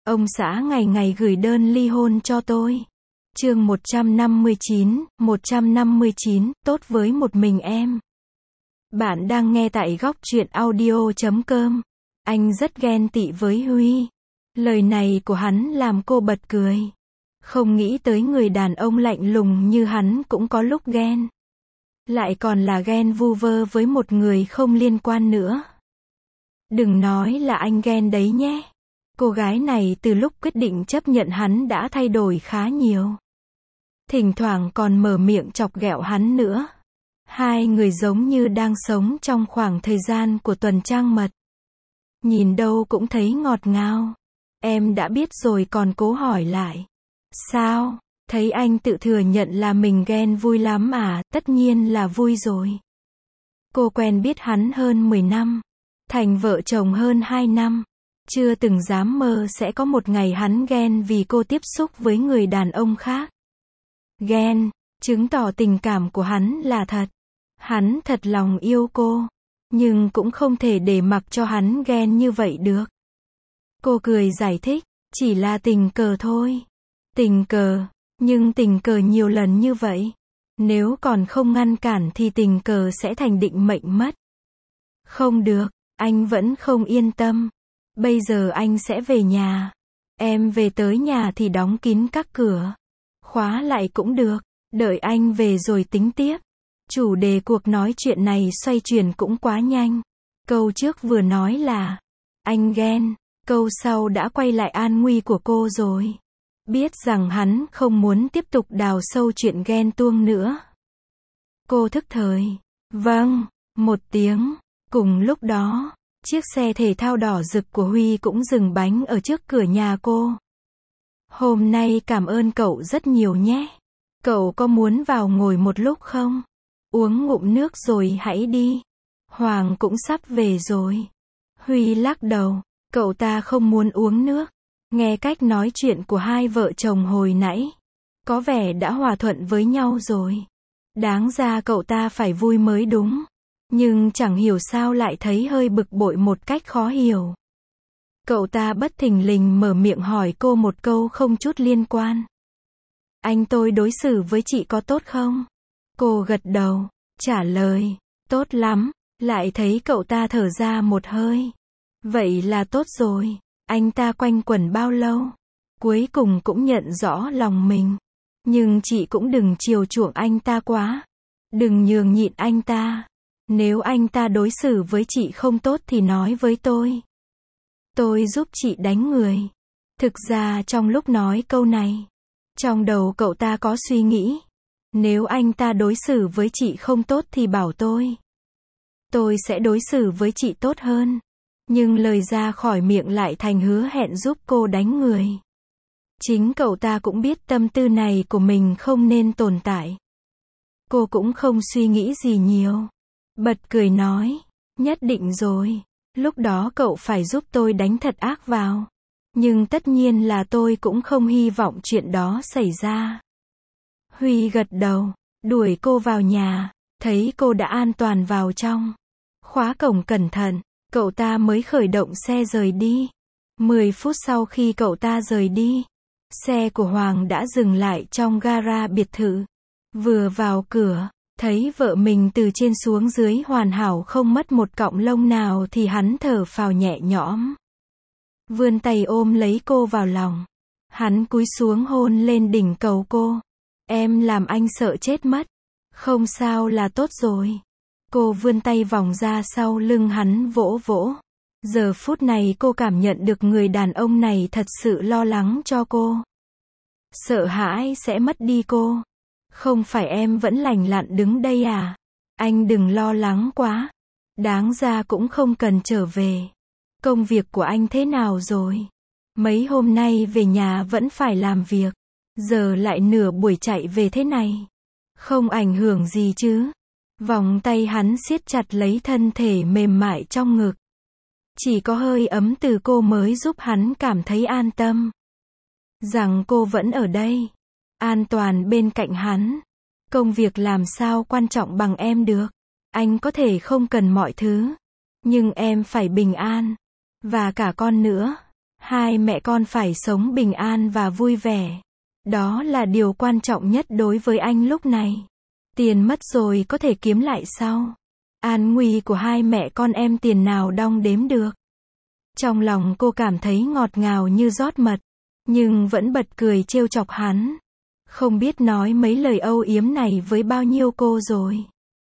Ông xã ngày ngày gửi đơn ly hôn cho tôi. Chương 159, tốt với một mình em. Bạn đang nghe tại góc truyện audio.com. Anh rất ghen tị với Huy. Lời này của hắn làm cô bật cười. Không nghĩ tới người đàn ông lạnh lùng như hắn cũng có lúc ghen. Lại còn là ghen vu vơ với một người không liên quan nữa. Đừng nói là anh ghen đấy nhé. Cô gái này từ lúc quyết định chấp nhận hắn đã thay đổi khá nhiều. Thỉnh thoảng còn mở miệng chọc ghẹo hắn nữa. Hai người giống như đang sống trong khoảng thời gian của tuần trăng mật. Nhìn đâu cũng thấy ngọt ngào. Em đã biết rồi còn cố hỏi lại. Sao? Thấy anh tự thừa nhận là mình ghen vui lắm à? Tất nhiên là vui rồi. Cô quen biết hắn hơn 10 năm. Thành vợ chồng hơn 2 năm. Chưa từng dám mơ sẽ có một ngày hắn ghen vì cô tiếp xúc với người đàn ông khác. Ghen, chứng tỏ tình cảm của hắn là thật. Hắn thật lòng yêu cô. Nhưng cũng không thể để mặc cho hắn ghen như vậy được. Cô cười giải thích, chỉ là tình cờ thôi. Tình cờ, nhưng tình cờ nhiều lần như vậy. Nếu còn không ngăn cản thì tình cờ sẽ thành định mệnh mất. Không được, anh vẫn không yên tâm. Bây giờ anh sẽ về nhà. Em về tới nhà thì đóng kín các cửa. Khóa lại cũng được. Đợi anh về rồi tính tiếp. Chủ đề cuộc nói chuyện này xoay chuyển cũng quá nhanh. Câu trước vừa nói là anh ghen. Câu sau đã quay lại an nguy của cô rồi. Biết rằng hắn không muốn tiếp tục đào sâu chuyện ghen tuông nữa. Cô thức thời. Vâng, một tiếng. Cùng lúc đó, chiếc xe thể thao đỏ rực của Huy cũng dừng bánh ở trước cửa nhà cô. Hôm nay cảm ơn cậu rất nhiều nhé. Cậu có muốn vào ngồi một lúc không? Uống ngụm nước rồi hãy đi. Hoàng cũng sắp về rồi. Huy lắc đầu. Cậu ta không muốn uống nước. Nghe cách nói chuyện của hai vợ chồng hồi nãy. Có vẻ đã hòa thuận với nhau rồi. Đáng ra cậu ta phải vui mới đúng. Nhưng chẳng hiểu sao lại thấy hơi bực bội một cách khó hiểu. Cậu ta bất thình lình mở miệng hỏi cô một câu không chút liên quan. Anh tôi đối xử với chị có tốt không? Cô gật đầu, trả lời, tốt lắm. Lại thấy cậu ta thở ra một hơi. Vậy là tốt rồi. Anh ta quanh quẩn bao lâu? Cuối cùng cũng nhận rõ lòng mình. Nhưng chị cũng đừng chiều chuộng anh ta quá. Đừng nhường nhịn anh ta. Nếu anh ta đối xử với chị không tốt thì nói với tôi. Tôi giúp chị đánh người. Thực ra trong lúc nói câu này, trong đầu cậu ta có suy nghĩ. Nếu anh ta đối xử với chị không tốt thì bảo tôi. Tôi sẽ đối xử với chị tốt hơn. Nhưng lời ra khỏi miệng lại thành hứa hẹn giúp cô đánh người. Chính cậu ta cũng biết tâm tư này của mình không nên tồn tại. Cô cũng không suy nghĩ gì nhiều. Bật cười nói, nhất định rồi. Lúc đó cậu phải giúp tôi đánh thật ác vào. Nhưng tất nhiên là tôi cũng không hy vọng chuyện đó xảy ra. Huy gật đầu, đuổi cô vào nhà. Thấy cô đã an toàn vào trong. Khóa cổng cẩn thận. Cậu ta mới khởi động xe rời đi. 10 phút sau khi cậu ta rời đi, xe của Hoàng đã dừng lại trong gara biệt thự. Vừa vào cửa, thấy vợ mình từ trên xuống dưới hoàn hảo không mất một cọng lông nào thì hắn thở phào nhẹ nhõm. Vươn tay ôm lấy cô vào lòng. Hắn cúi xuống hôn lên đỉnh đầu cô. Em làm anh sợ chết mất. Không sao là tốt rồi. Cô vươn tay vòng ra sau lưng hắn vỗ vỗ. Giờ phút này cô cảm nhận được người đàn ông này thật sự lo lắng cho cô. Sợ hãi sẽ mất đi cô. Không phải em vẫn lành lặn đứng đây à? Anh đừng lo lắng quá. Đáng ra cũng không cần trở về. Công việc của anh thế nào rồi? Mấy hôm nay về nhà vẫn phải làm việc. Giờ lại nửa buổi chạy về thế này. Không ảnh hưởng gì chứ? Vòng tay hắn siết chặt lấy thân thể mềm mại trong ngực. Chỉ có hơi ấm từ cô mới giúp hắn cảm thấy an tâm. Rằng cô vẫn ở đây. An toàn bên cạnh hắn. Công việc làm sao quan trọng bằng em được. Anh có thể không cần mọi thứ. Nhưng em phải bình an. Và cả con nữa. Hai mẹ con phải sống bình an và vui vẻ. Đó là điều quan trọng nhất đối với anh lúc này. Tiền mất rồi có thể kiếm lại sau. An nguy của hai mẹ con em tiền nào đong đếm được. Trong lòng cô cảm thấy ngọt ngào như rót mật, nhưng vẫn bật cười trêu chọc hắn. Không biết nói mấy lời âu yếm này với bao nhiêu cô rồi.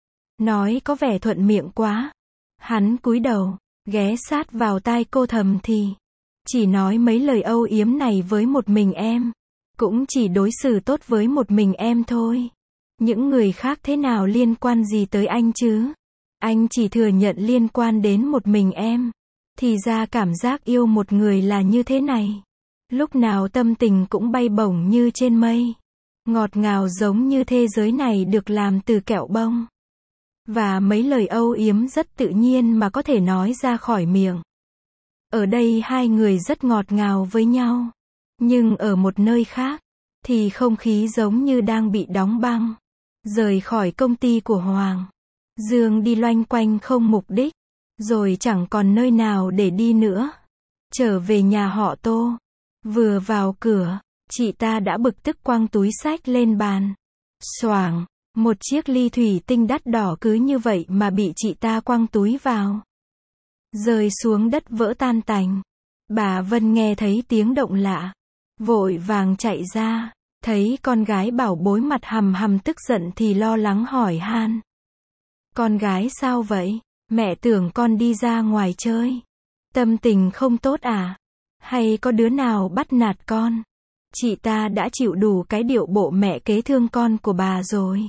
Nói có vẻ thuận miệng quá. Hắn cúi đầu, ghé sát vào tai cô thầm thì. Chỉ nói mấy lời âu yếm này với một mình em. Cũng chỉ đối xử tốt với một mình em thôi. Những người khác thế nào liên quan gì tới anh chứ? Anh chỉ thừa nhận liên quan đến một mình em. Thì ra cảm giác yêu một người là như thế này. Lúc nào tâm tình cũng bay bổng như trên mây. Ngọt ngào giống như thế giới này được làm từ kẹo bông. Và mấy lời âu yếm rất tự nhiên mà có thể nói ra khỏi miệng. Ở đây hai người rất ngọt ngào với nhau. Nhưng ở một nơi khác, thì không khí giống như đang bị đóng băng. Rời khỏi công ty của Hoàng, Dương đi loanh quanh không mục đích. Rồi chẳng còn nơi nào để đi nữa. Trở về nhà họ Tô. Vừa vào cửa, chị ta đã bực tức quăng túi xách lên bàn. Xoảng, một chiếc ly thủy tinh đắt đỏ cứ như vậy mà bị chị ta quăng túi vào. Rơi xuống đất vỡ tan tành. Bà Vân nghe thấy tiếng động lạ. Vội vàng chạy ra. Thấy con gái bảo bối mặt hầm hầm tức giận thì lo lắng hỏi han. Con gái sao vậy? Mẹ tưởng con đi ra ngoài chơi. Tâm tình không tốt à? Hay có đứa nào bắt nạt con? Chị ta đã chịu đủ cái điệu bộ mẹ kế thương con của bà rồi.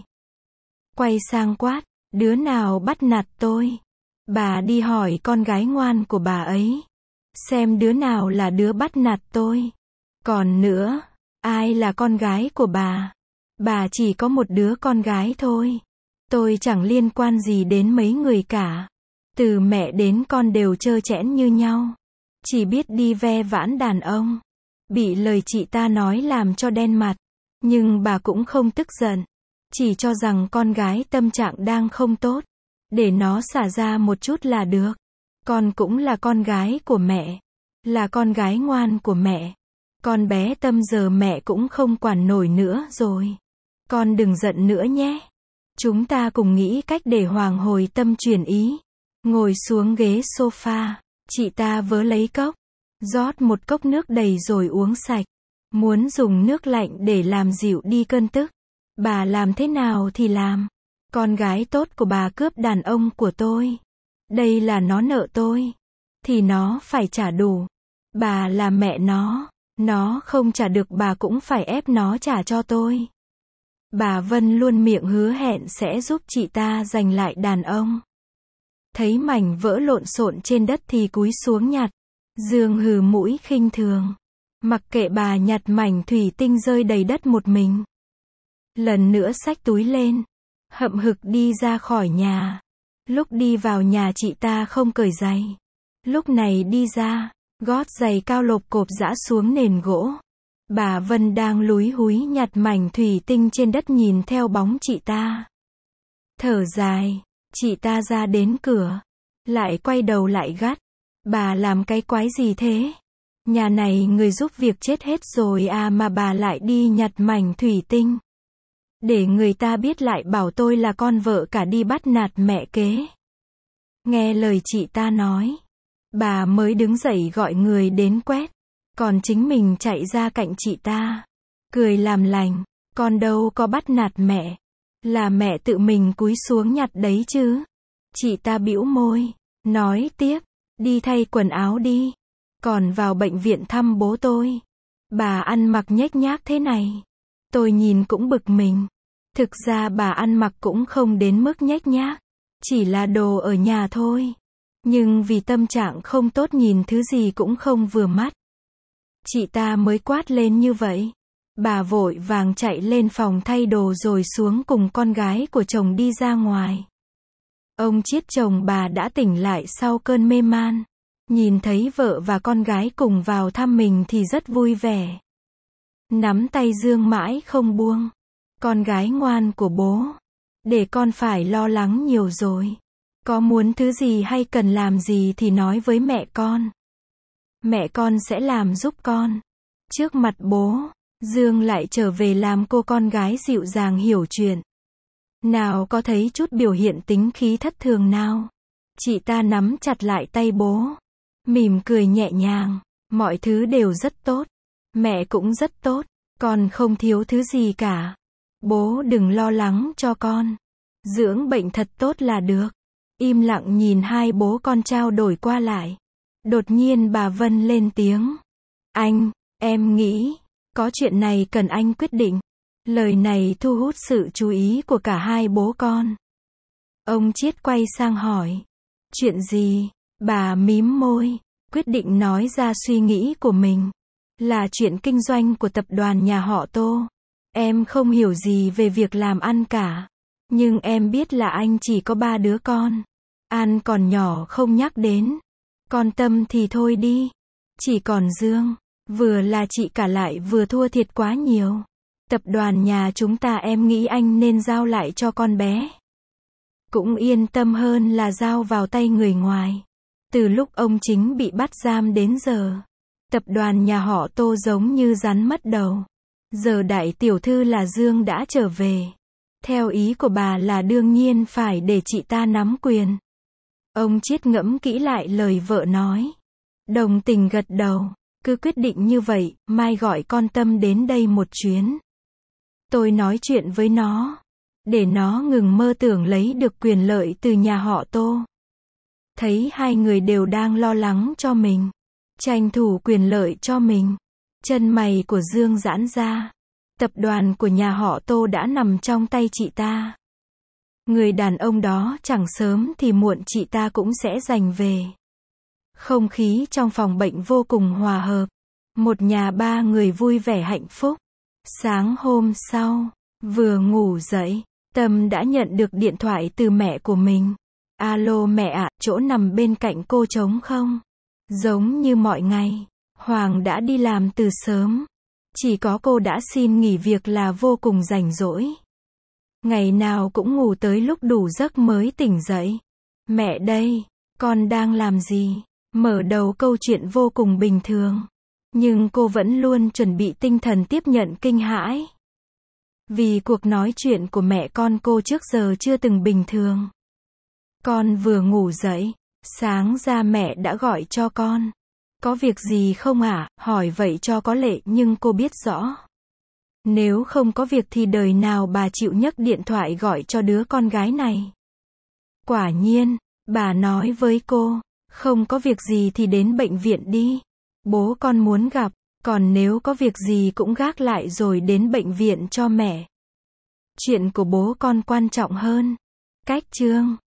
Quay sang quát, đứa nào bắt nạt tôi? Bà đi hỏi con gái ngoan của bà ấy. Xem đứa nào là đứa bắt nạt tôi. Còn nữa, ai là con gái của bà? Bà chỉ có một đứa con gái thôi. Tôi chẳng liên quan gì đến mấy người cả. Từ mẹ đến con đều trơ trẽn như nhau. Chỉ biết đi ve vãn đàn ông. Bị lời chị ta nói làm cho đen mặt. Nhưng bà cũng không tức giận. Chỉ cho rằng con gái tâm trạng đang không tốt. Để nó xả ra một chút là được. Con cũng là con gái của mẹ. Là con gái ngoan của mẹ. Con bé Tâm giờ mẹ cũng không quản nổi nữa rồi. Con đừng giận nữa nhé. Chúng ta cùng nghĩ cách để Hoàng hồi tâm chuyển ý. Ngồi xuống ghế sofa, chị ta vớ lấy cốc, rót một cốc nước đầy rồi uống sạch. Muốn dùng nước lạnh để làm dịu đi cơn tức. Bà làm thế nào thì làm. Con gái tốt của bà cướp đàn ông của tôi. Đây là nó nợ tôi. Thì nó phải trả đủ. Bà là mẹ nó không trả được bà cũng phải ép nó trả cho tôi. Bà Vân luôn miệng hứa hẹn sẽ giúp chị ta giành lại đàn ông. Thấy mảnh vỡ lộn xộn trên đất thì cúi xuống nhặt. Dương hừ mũi khinh thường. Mặc kệ bà nhặt mảnh thủy tinh rơi đầy đất một mình. Lần nữa xách túi lên. Hậm hực đi ra khỏi nhà. Lúc đi vào nhà chị ta không cởi giày. Lúc này đi ra, gót giày cao lộp cộp giã xuống nền gỗ. Bà Vân đang lúi húi nhặt mảnh thủy tinh trên đất nhìn theo bóng chị ta. Thở dài, chị ta ra đến cửa. Lại quay đầu lại gắt. Bà làm cái quái gì thế? Nhà này người giúp việc chết hết rồi à mà bà lại đi nhặt mảnh thủy tinh. Để người ta biết lại bảo tôi là con vợ cả đi bắt nạt mẹ kế. Nghe lời chị ta nói. Bà mới đứng dậy gọi người đến quét. Còn chính mình chạy ra cạnh chị ta. Cười làm lành. Con đâu có bắt nạt mẹ. Là mẹ tự mình cúi xuống nhặt đấy chứ. Chị ta bĩu môi. Nói tiếp. Đi thay quần áo đi. Còn vào bệnh viện thăm bố tôi. Bà ăn mặc nhếch nhác thế này. Tôi nhìn cũng bực mình. Thực ra bà ăn mặc cũng không đến mức nhếch nhác. Chỉ là đồ ở nhà thôi. Nhưng vì tâm trạng không tốt nhìn thứ gì cũng không vừa mắt. Chị ta mới quát lên như vậy. Bà vội vàng chạy lên phòng thay đồ rồi xuống cùng con gái của chồng đi ra ngoài. Ông Chiết chồng bà đã tỉnh lại sau cơn mê man. Nhìn thấy vợ và con gái cùng vào thăm mình thì rất vui vẻ. Nắm tay Dương mãi không buông. Con gái ngoan của bố. Để con phải lo lắng nhiều rồi. Có muốn thứ gì hay cần làm gì thì nói với mẹ con. Mẹ con sẽ làm giúp con. Trước mặt bố, Dương lại trở về làm cô con gái dịu dàng hiểu chuyện. Nào có thấy chút biểu hiện tính khí thất thường nào. Chị ta nắm chặt lại tay bố, mỉm cười nhẹ nhàng. Mọi thứ đều rất tốt. Mẹ cũng rất tốt. Con không thiếu thứ gì cả. Bố đừng lo lắng cho con. Dưỡng bệnh thật tốt là được. Im lặng nhìn hai bố con trao đổi qua lại. Đột nhiên bà Vân lên tiếng. Anh, em nghĩ, có chuyện này cần anh quyết định. Lời này thu hút sự chú ý của cả hai bố con. Ông Chiết quay sang hỏi. Chuyện gì? Bà mím môi, quyết định nói ra suy nghĩ của mình. Là chuyện kinh doanh của tập đoàn nhà họ Tô. Em không hiểu gì về việc làm ăn cả. Nhưng em biết là anh chỉ có 3 đứa con. An còn nhỏ không nhắc đến. Con Tâm thì thôi đi. Chỉ còn Dương. Vừa là chị cả lại vừa thua thiệt quá nhiều. Tập đoàn nhà chúng ta em nghĩ anh nên giao lại cho con bé. Cũng yên tâm hơn là giao vào tay người ngoài. Từ lúc ông Chính bị bắt giam đến giờ, tập đoàn nhà họ Tô giống như rắn mất đầu. Giờ đại tiểu thư là Dương đã trở về. Theo ý của bà là đương nhiên phải để chị ta nắm quyền. Ông Chiết ngẫm kỹ lại lời vợ nói. Đồng tình gật đầu. Cứ quyết định như vậy, mai gọi con Tâm đến đây một chuyến. Tôi nói chuyện với nó. Để nó ngừng mơ tưởng lấy được quyền lợi từ nhà họ Tô. Thấy hai người đều đang lo lắng cho mình. Tranh thủ quyền lợi cho mình. Chân mày của Dương giãn ra. Tập đoàn của nhà họ Tô đã nằm trong tay chị ta. Người đàn ông đó chẳng sớm thì muộn chị ta cũng sẽ giành về. Không khí trong phòng bệnh vô cùng hòa hợp. Một nhà 3 người vui vẻ hạnh phúc. Sáng hôm sau, vừa ngủ dậy, Tâm đã nhận được điện thoại từ mẹ của mình. Alo mẹ ạ, chỗ nằm bên cạnh cô trống không? Giống như mọi ngày, Hoàng đã đi làm từ sớm. Chỉ có cô đã xin nghỉ việc là vô cùng rảnh rỗi. Ngày nào cũng ngủ tới lúc đủ giấc mới tỉnh dậy. Mẹ đây, con đang làm gì? Mở đầu câu chuyện vô cùng bình thường. Nhưng cô vẫn luôn chuẩn bị tinh thần tiếp nhận kinh hãi. Vì cuộc nói chuyện của mẹ con cô trước giờ chưa từng bình thường. Con vừa ngủ dậy, sáng ra mẹ đã gọi cho con. Có việc gì không ạ? Hỏi vậy cho có lệ nhưng cô biết rõ. Nếu không có việc thì đời nào bà chịu nhấc điện thoại gọi cho đứa con gái này. Quả nhiên, bà nói với cô, không có việc gì thì đến bệnh viện đi. Bố con muốn gặp, còn nếu có việc gì cũng gác lại rồi đến bệnh viện cho mẹ. Chuyện của bố con quan trọng hơn. Cách chương